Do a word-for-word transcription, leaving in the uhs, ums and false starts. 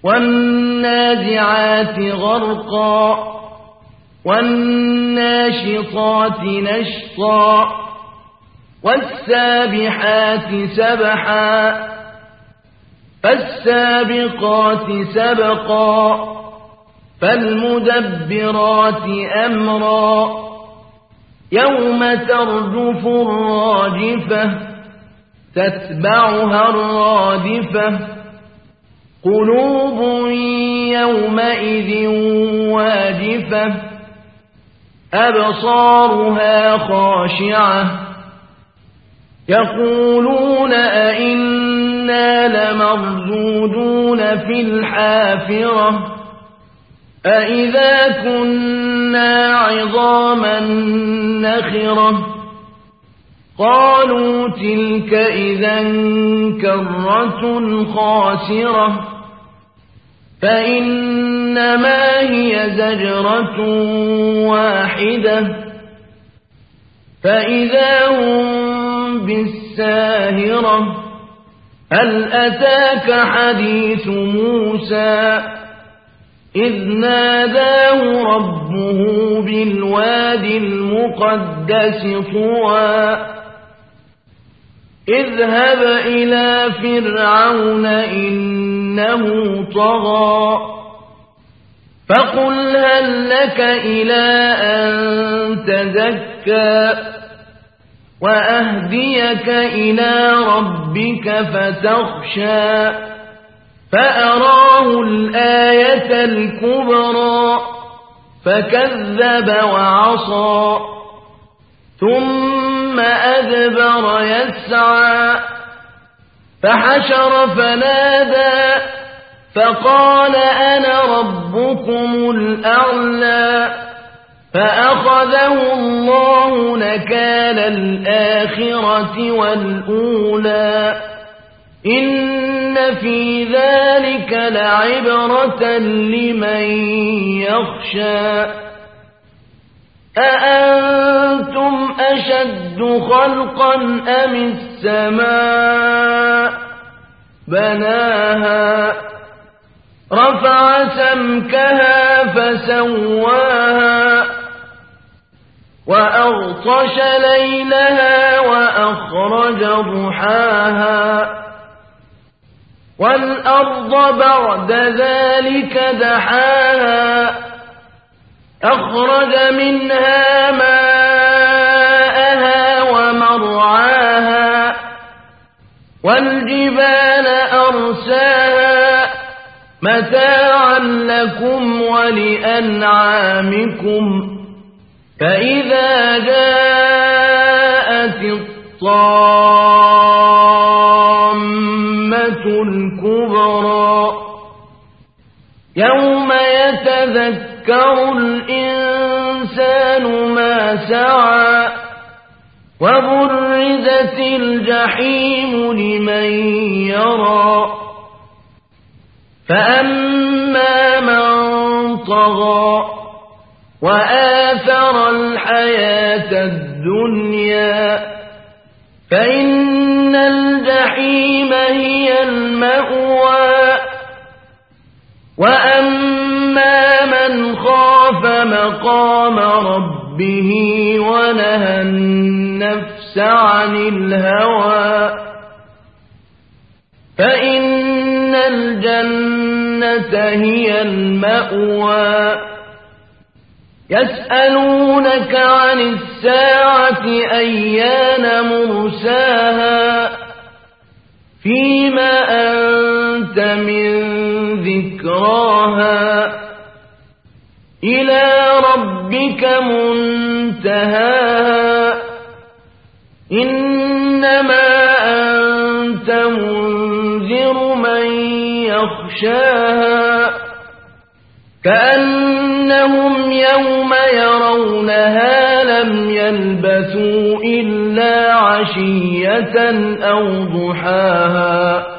والنازعات غرقا والناشطات نشطا والسابحات سبحا فالسابقات سبقا فالمدبرات أمرا يوم ترجف الراجفة تتبعها الرادفة قلوب يومئذ واجفة أبصارها خاشعة يقولون أئنا لمردودون في الحافرة أئذا كنا عظاما نخرة قالوا تلك إذا كرة خاسرة فإنما هي زجرة واحدة فإذا هم بالساهرة هل أتاك حديث موسى إذ ناداه ربه بالوادي المقدس طوى اذهب إلى فرعون إنه طغى فقل هل لك إلى أن تزكى وأهديك إلى ربك فتخشى فأراه الآية الكبرى فكذب وعصى ثم أدبر يسعى فحشر فنادى فقال أنا ربكم الأعلى فأخذه الله نكال الآخرة والأولى إن في ذلك لعبرة لمن يخشى أأنتم أشد خلقا أم السماء بناها رفع سمكها فسواها وأغطش ليلها وأخرج ضحاها والأرض بعد ذلك دحاها أخرج منها ماءها ومرعاها والجبال أرساها متاعا لكم ولأنعامكم فإذا جاءت الطامة الكبرى يوم يتذكر الإنسان ما سعى وبرزت الجحيم لمن يرى فأما من طغى وآثر الحياة الدنيا فإن الجحيم هي المأوى وأما من خاف مقام ربه ونهى النفس عن الهوى فإن الجنة هي المأوى يسألونك عن الساعة أيان مرساها فيما أنت من ذكراها إلى ربك منتهاها إنما أنت منذر من يخشاها كأنهم يوم يرونها لم يلبثوا إلا عشية أو ضحاها